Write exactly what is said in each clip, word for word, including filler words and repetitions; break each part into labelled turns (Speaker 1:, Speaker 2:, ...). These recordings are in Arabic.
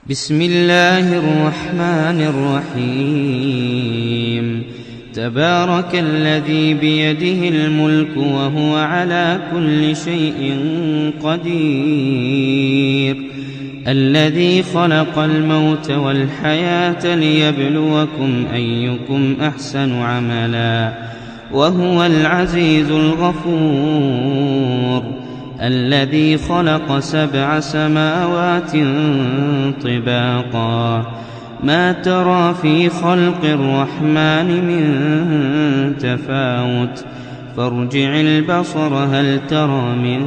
Speaker 1: بسم الله الرحمن الرحيم. تبارك الذي بيده الملك وهو على كل شيء قدير، الذي خلق الموت والحياة ليبلوكم أيكم أحسن عملا، وهو العزيز الغفور، الذي خلق سبع سماوات طباقا، ما ترى في خلق الرحمن من تفاوت، فارجع البصر هل ترى من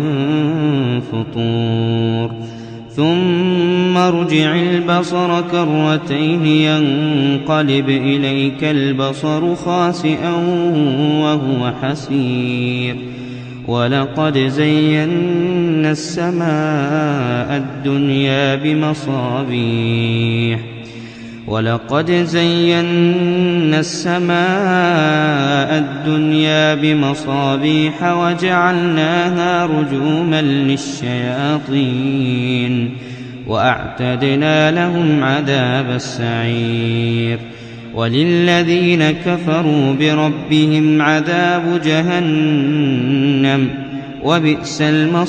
Speaker 1: فطور، ثم ارجع البصر كرتين ينقلب إليك البصر خاسئا وهو حسير، ولقد زينا السماء الدنيا بمصابيح ولقد زينا السماء الدنيا بمصابيح وجعلناها رجوما للشياطين، وأعتدنا لهم عذاب السعير، وللذين كفروا بربهم عذاب جهنم وبئس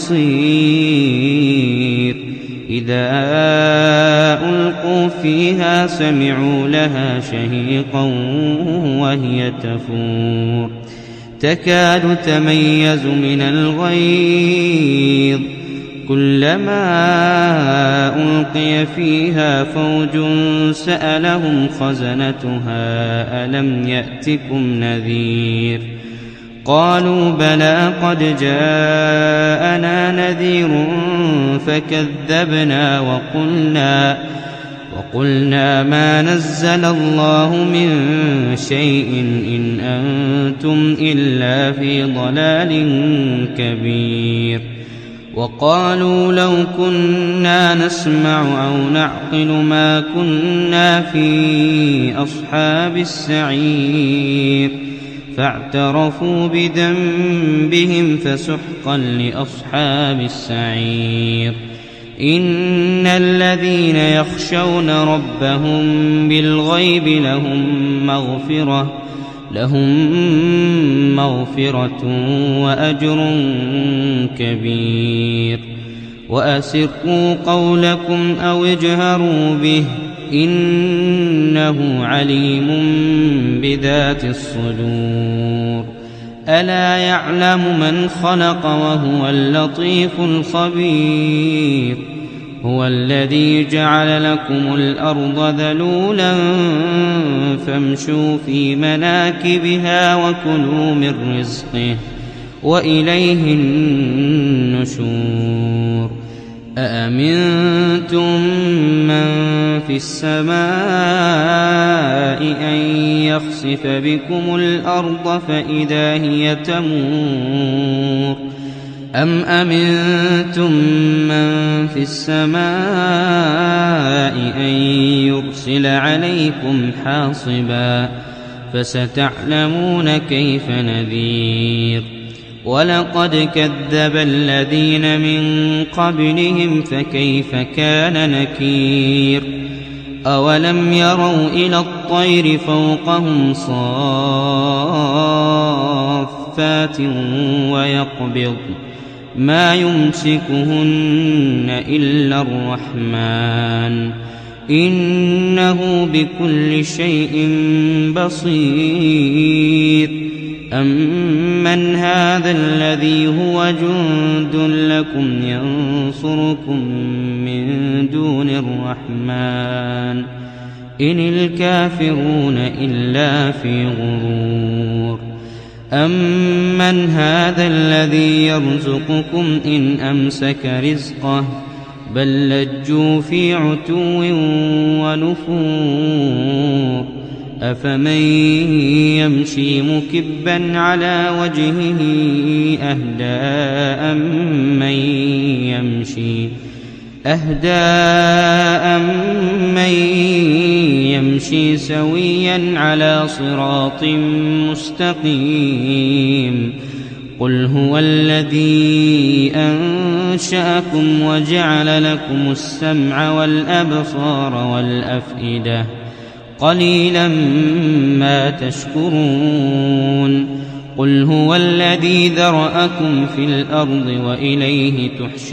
Speaker 1: المصير. إذا ألقوا فيها سمعوا لها شهيقا وهي تفور، تكاد تميز من الغيظ، كلما ألقي فيها فوج سألهم خزنتها ألم يأتكم نذير، قالوا بلى قد جاءنا نذير فكذبنا وقلنا وقلنا ما نزل الله من شيء إن أنتم إلا في ضلال كبير، وقالوا لو كنا نسمع أو نعقل ما كنا في أصحاب السعير، فاعترفوا بذنبهم فسحقا لأصحاب السعير. إن الذين يخشون ربهم بالغيب لهم مغفرة لهم مغفرة وأجر كبير. وأسروا قولكم أو اجهروا به إنه عليم بذات الصدور. ألا يعلم من خلق وهو اللطيف الخبير. هو الذي جعل لكم الأرض ذلولا فامشوا في مناكبها وكلوا من رزقه وإليه النشور. أأمنتم من في السماء أن يخسف بكم الأرض فإذا هي تمور، أم أمنتم من في السماء أن يرسل عليكم حاصبا، فستعلمون كيف نذير. ولقد كذب الذين من قبلهم فكيف كان نكير. أولم يروا إلى الطير فوقهم صافات ويقبض ما يمسكهن إلا الرحمن إنه بكل شيء بصير. أمن هذا الذي هو جند لكم ينصركم من دون الرحمن إن الكافرون إلا في غرور. أمن هذا الذي يرزقكم إن أمسك رزقه بل لجوا في عتو ونفور. أفمن يمشي مكبا على وجهه أهدى أمن يمشي أهدى أمن يمشي سويا على صراط مستقيم. قل هو الذي أنشأكم وجعل لكم السمع والأبصار والأفئدة قليلا ما تشكرون قل هو الذي ذرأكم في الأرض وإليه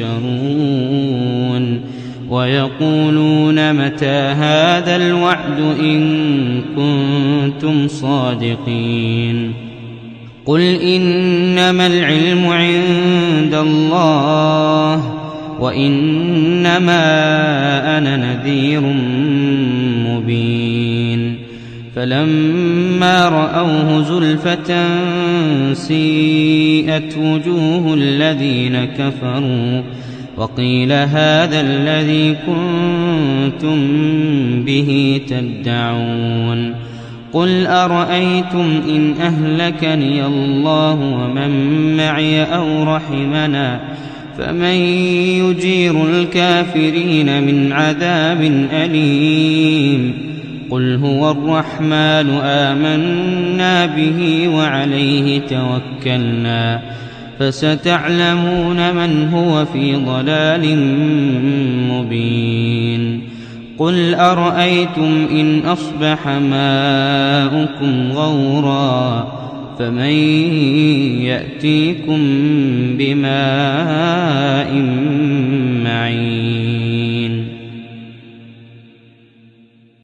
Speaker 1: تحشرون ويقولون متى هذا الوعد إن كنتم صادقين قل إنما العلم عند الله وإنما أنا نذير مبين فلما رأوه زلفة سيئت وجوه الذين كفروا وقيل هذا الذي كنتم به تدعون قل أرأيتم إن أهلكني الله ومن معي أو رحمنا فمن يجير الكافرين من عذاب أليم قل هو الرحمن آمنا به وعليه توكلنا فستعلمون من هو في ضلال مبين قل أرأيتم إن أصبح ماؤكم غورا فمن يأتيكم بماء معين